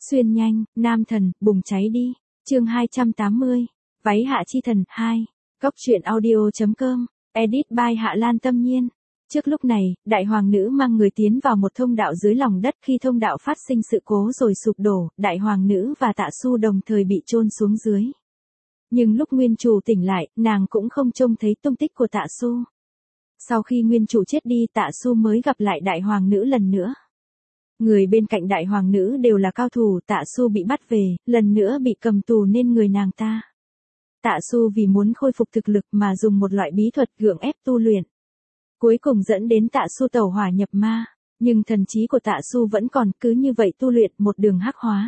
Xuyên nhanh, nam thần, bùng cháy đi. Chương 280. Váy hạ chi thần 2. Góc truyện audio.com. Edit by Hạ Lan Tâm Nhiên. Trước lúc này, đại hoàng nữ mang người tiến vào một thông đạo dưới lòng đất. Khi thông đạo phát sinh sự cố rồi sụp đổ, đại hoàng nữ và Tạ Su đồng thời bị chôn xuống dưới. Nhưng lúc nguyên chủ tỉnh lại, nàng cũng không trông thấy tung tích của Tạ Su. Sau khi nguyên chủ chết đi, Tạ Su mới gặp lại đại hoàng nữ lần nữa. Người bên cạnh đại hoàng nữ đều là cao thủ. Tạ Su bị bắt về, lần nữa bị cầm tù nên người nàng ta. Tạ Su vì muốn khôi phục thực lực mà dùng một loại bí thuật gượng ép tu luyện. Cuối cùng dẫn đến Tạ Su tẩu hỏa nhập ma, nhưng thần trí của Tạ Su vẫn còn, cứ như vậy tu luyện một đường hắc hóa.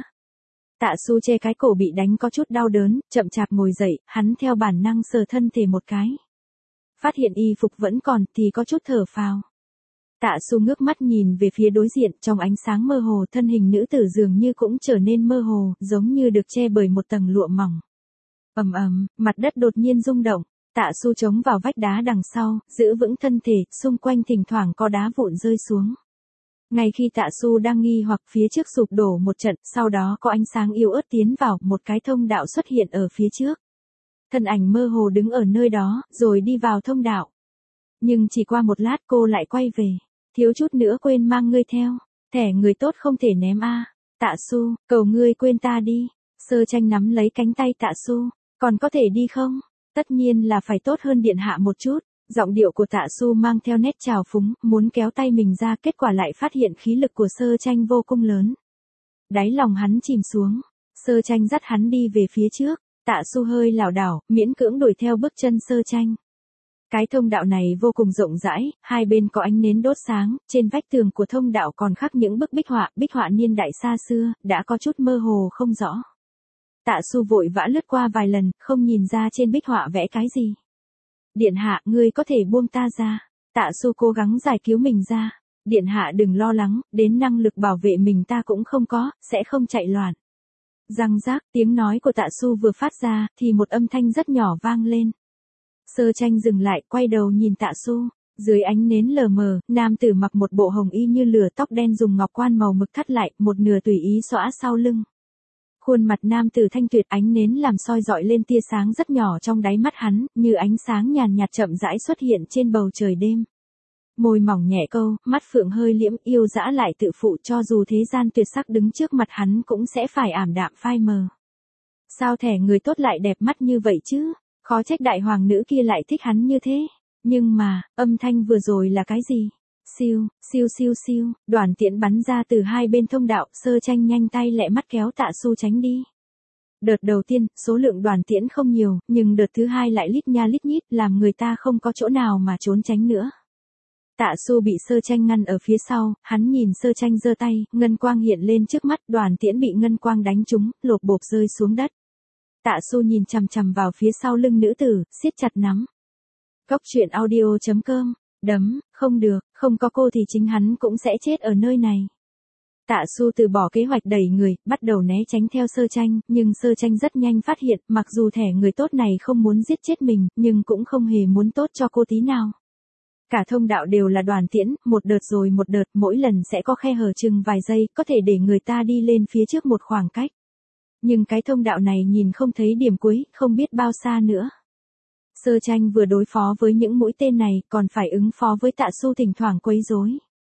Tạ Su che cái cổ bị đánh có chút đau đớn, chậm chạp ngồi dậy, hắn theo bản năng sờ thân thể một cái. Phát hiện y phục vẫn còn thì có chút thở phào. Tạ Su ngước mắt nhìn về phía đối diện, trong ánh sáng mơ hồ thân hình nữ tử dường như cũng trở nên mơ hồ, giống như được che bởi một tầng lụa mỏng. Ầm ầm, mặt đất đột nhiên rung động. Tạ Su chống vào vách đá đằng sau, giữ vững thân thể, xung quanh thỉnh thoảng có đá vụn rơi xuống. Ngay khi Tạ Su đang nghi hoặc, phía trước sụp đổ một trận, sau đó có ánh sáng yếu ớt tiến vào, một cái thông đạo xuất hiện ở phía trước. Thân ảnh mơ hồ đứng ở nơi đó, rồi đi vào thông đạo. Nhưng chỉ qua một lát cô lại quay về. Thiếu chút nữa quên mang ngươi theo. Thẻ người tốt không thể ném a. Tạ Su, cầu ngươi quên ta đi. Sơ Tranh nắm lấy cánh tay Tạ Su. Còn có thể đi không? Tất nhiên là phải tốt hơn điện hạ một chút. Giọng điệu của Tạ Su mang theo nét trào phúng, muốn kéo tay mình ra, kết quả lại phát hiện khí lực của Sơ Tranh vô cùng lớn. Đáy lòng hắn chìm xuống. Sơ Tranh dắt hắn đi về phía trước. Tạ Su hơi lảo đảo, miễn cưỡng đuổi theo bước chân Sơ Tranh. Cái thông đạo này vô cùng rộng rãi, hai bên có ánh nến đốt sáng, trên vách tường của thông đạo còn khắc những bức bích họa niên đại xa xưa, đã có chút mơ hồ không rõ. Tạ Su vội vã lướt qua vài lần, không nhìn ra trên bích họa vẽ cái gì. Điện hạ, ngươi có thể buông ta ra. Tạ Su cố gắng giải cứu mình ra. Điện hạ đừng lo lắng, đến năng lực bảo vệ mình ta cũng không có, sẽ không chạy loạn. Răng rác, tiếng nói của Tạ Su vừa phát ra, thì một âm thanh rất nhỏ vang lên. Sơ Tranh dừng lại, quay đầu nhìn Tạ Su. Dưới ánh nến lờ mờ, nam tử mặc một bộ hồng y như lửa, tóc đen dùng ngọc quan màu mực thắt lại, một nửa tùy ý xõa sau lưng. Khuôn mặt nam tử thanh tuyệt, ánh nến làm soi dọi lên tia sáng rất nhỏ trong đáy mắt hắn, như ánh sáng nhàn nhạt chậm rãi xuất hiện trên bầu trời đêm. Môi mỏng nhẹ câu, mắt phượng hơi liễm, yêu dã lại tự phụ, cho dù thế gian tuyệt sắc đứng trước mặt hắn cũng sẽ phải ảm đạm phai mờ. Sao thẻ người tốt lại đẹp mắt như vậy chứ? Khó trách đại hoàng nữ kia lại thích hắn như thế. Nhưng mà, âm thanh vừa rồi là cái gì? Siêu, siêu siêu siêu, đoàn tiễn bắn ra từ hai bên thông đạo, Sơ Tranh nhanh tay lẹ mắt kéo Tạ Su tránh đi. Đợt đầu tiên, số lượng đoàn tiễn không nhiều, nhưng đợt thứ hai lại lít nha lít nhít, làm người ta không có chỗ nào mà trốn tránh nữa. Tạ Su bị Sơ Tranh ngăn ở phía sau, hắn nhìn Sơ Tranh giơ tay, ngân quang hiện lên trước mắt, đoàn tiễn bị ngân quang đánh trúng, lộp bộp rơi xuống đất. Tạ Su nhìn chằm chằm vào phía sau lưng nữ tử, siết chặt nắm. Góc truyện audio.com. Đấm, không được, không có cô thì chính hắn cũng sẽ chết ở nơi này. Tạ Su từ bỏ kế hoạch đẩy người, bắt đầu né tránh theo Sơ Tranh, nhưng Sơ Tranh rất nhanh phát hiện, mặc dù thẻ người tốt này không muốn giết chết mình, nhưng cũng không hề muốn tốt cho cô tí nào. Cả thông đạo đều là đoàn tiễn, một đợt rồi một đợt, mỗi lần sẽ có khe hở chừng vài giây, có thể để người ta đi lên phía trước một khoảng cách. Nhưng cái thông đạo này nhìn không thấy điểm cuối, không biết bao xa nữa. Sơ Tranh vừa đối phó với những mũi tên này, còn phải ứng phó với Tạ Su thỉnh thoảng quấy rối.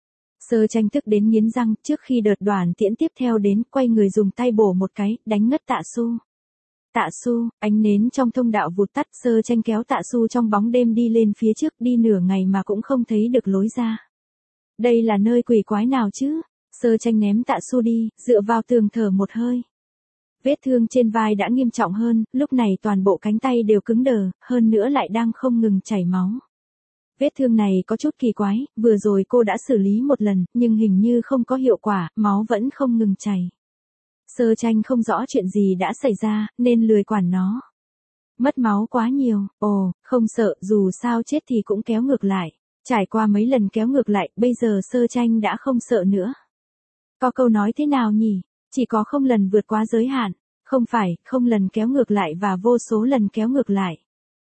Sơ Tranh tức đến nghiến răng, trước khi đợt đoàn tiễn tiếp theo đến, quay người dùng tay bổ một cái, đánh ngất Tạ Su. Tạ Su, ánh nến trong thông đạo vụt tắt, Sơ Tranh kéo Tạ Su trong bóng đêm đi lên phía trước, đi nửa ngày mà cũng không thấy được lối ra. Đây là nơi quỷ quái nào chứ? Sơ Tranh ném Tạ Su đi, dựa vào tường thở một hơi. Vết thương trên vai đã nghiêm trọng hơn, lúc này toàn bộ cánh tay đều cứng đờ, hơn nữa lại đang không ngừng chảy máu. Vết thương này có chút kỳ quái, vừa rồi cô đã xử lý một lần, nhưng hình như không có hiệu quả, máu vẫn không ngừng chảy. Sơ Tranh không rõ chuyện gì đã xảy ra, nên lười quản nó. Mất máu quá nhiều, không sợ, dù sao chết thì cũng kéo ngược lại. Trải qua mấy lần kéo ngược lại, bây giờ Sơ Tranh đã không sợ nữa. Có câu nói thế nào nhỉ? Chỉ có không lần vượt quá giới hạn, không phải, không lần kéo ngược lại và vô số lần kéo ngược lại.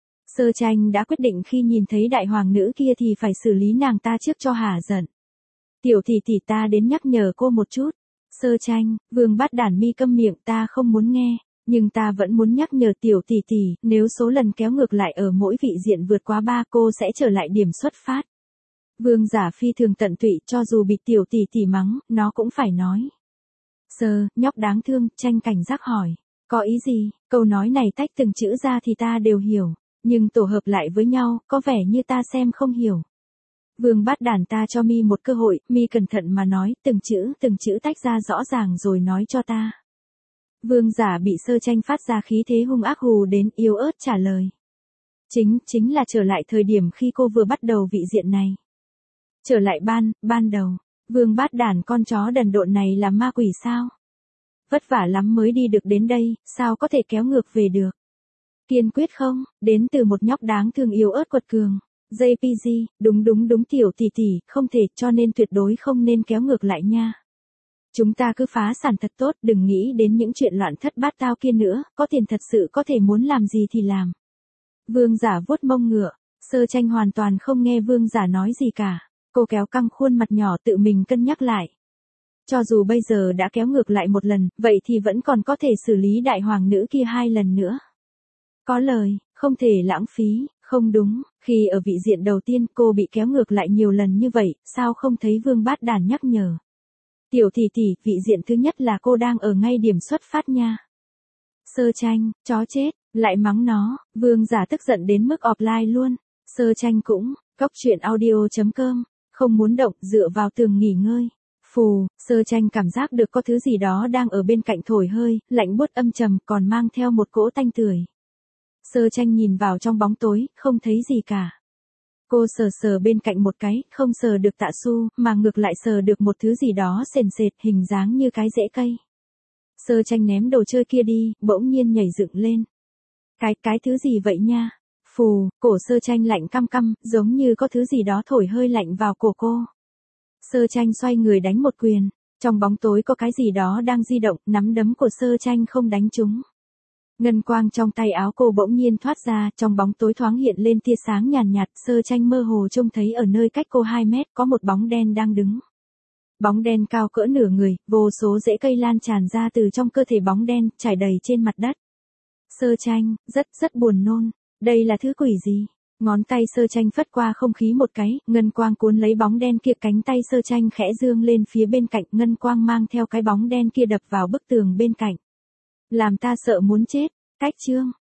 Sơ Tranh đã quyết định khi nhìn thấy đại hoàng nữ kia thì phải xử lý nàng ta trước cho hả giận. Tiểu tỷ tỷ ta đến nhắc nhở cô một chút. Sơ tranh, Vương Bát Đản mi câm miệng, ta không muốn nghe, nhưng ta vẫn muốn nhắc nhở tiểu tỷ tỷ, nếu số lần kéo ngược lại ở mỗi vị diện vượt quá 3 cô sẽ trở lại điểm xuất phát. Vương Giả phi thường tận tụy, cho dù bị tiểu tỷ tỷ mắng, nó cũng phải nói. Sơ, nhóc đáng thương, tranh cảnh giác hỏi. Có ý gì? Câu nói này tách từng chữ ra thì ta đều hiểu, nhưng tổ hợp lại với nhau, có vẻ như ta xem không hiểu. Vương Bát Đản, ta cho mi một cơ hội, mi cẩn thận mà nói, từng chữ tách ra rõ ràng rồi nói cho ta. Vương Giả bị Sơ tranh phát ra khí thế hung ác hù đến, yếu ớt trả lời. Chính là trở lại thời điểm khi cô vừa bắt đầu vị diện này. Trở lại ban đầu. Vương Bát Đản, con chó đần độn này là ma quỷ sao? Vất vả lắm mới đi được đến đây, sao có thể kéo ngược về được? Kiên quyết không, đến từ một nhóc đáng thương yếu ớt quật cường. JPG, đúng tiểu tỷ tỷ, không thể, cho nên tuyệt đối không nên kéo ngược lại nha. Chúng ta cứ phá sản thật tốt, đừng nghĩ đến những chuyện loạn thất bát tao kia nữa, có tiền thật sự có thể muốn làm gì thì làm. Vương Giả vuốt mông ngựa, Sơ tranh hoàn toàn không nghe Vương Giả nói gì cả. Cô kéo căng khuôn mặt nhỏ tự mình cân nhắc lại. Cho dù bây giờ đã kéo ngược lại một lần, vậy thì vẫn còn có thể xử lý đại hoàng nữ kia 2 lần nữa. Có lời, không thể lãng phí, không đúng, khi ở vị diện đầu tiên cô bị kéo ngược lại nhiều lần như vậy, sao không thấy Vương Bát Đản nhắc nhở. Tiểu tỷ tỷ, vị diện thứ nhất là cô đang ở ngay điểm xuất phát nha. Sơ tranh, chó chết, lại mắng nó, Vương Giả tức giận đến mức offline luôn. Sơ tranh cũng, coctruyện.audio.com, không muốn động, dựa vào tường nghỉ ngơi. Phù, Sơ tranh cảm giác được có thứ gì đó đang ở bên cạnh thổi hơi, lạnh buốt âm trầm, còn mang theo một cỗ tanh tưởi. Sơ tranh nhìn vào trong bóng tối, không thấy gì cả. Cô sờ bên cạnh một cái, không sờ được Tạ Su, mà ngược lại sờ được một thứ gì đó sền sệt, hình dáng như cái rễ cây. Sơ tranh ném đồ chơi kia đi, bỗng nhiên nhảy dựng lên. Cái thứ gì vậy nha? Phù, cổ Sơ tranh lạnh căm căm, giống như có thứ gì đó thổi hơi lạnh vào cổ cô. Sơ tranh xoay người đánh một quyền. Trong bóng tối có cái gì đó đang di động, nắm đấm của Sơ tranh không đánh trúng. Ngân quang trong tay áo cô bỗng nhiên thoát ra, trong bóng tối thoáng hiện lên tia sáng nhàn nhạt, Sơ tranh mơ hồ trông thấy ở nơi cách cô 2 mét có một bóng đen đang đứng. Bóng đen cao cỡ nửa người, vô số rễ cây lan tràn ra từ trong cơ thể bóng đen, trải đầy trên mặt đất. Sơ tranh, rất buồn nôn. Đây là thứ quỷ gì? Ngón tay Sơ tranh phất qua không khí một cái, ngân quang cuốn lấy bóng đen kia, cánh tay Sơ tranh khẽ dương lên phía bên cạnh, ngân quang mang theo cái bóng đen kia đập vào bức tường bên cạnh. Làm ta sợ muốn chết. Cách chương.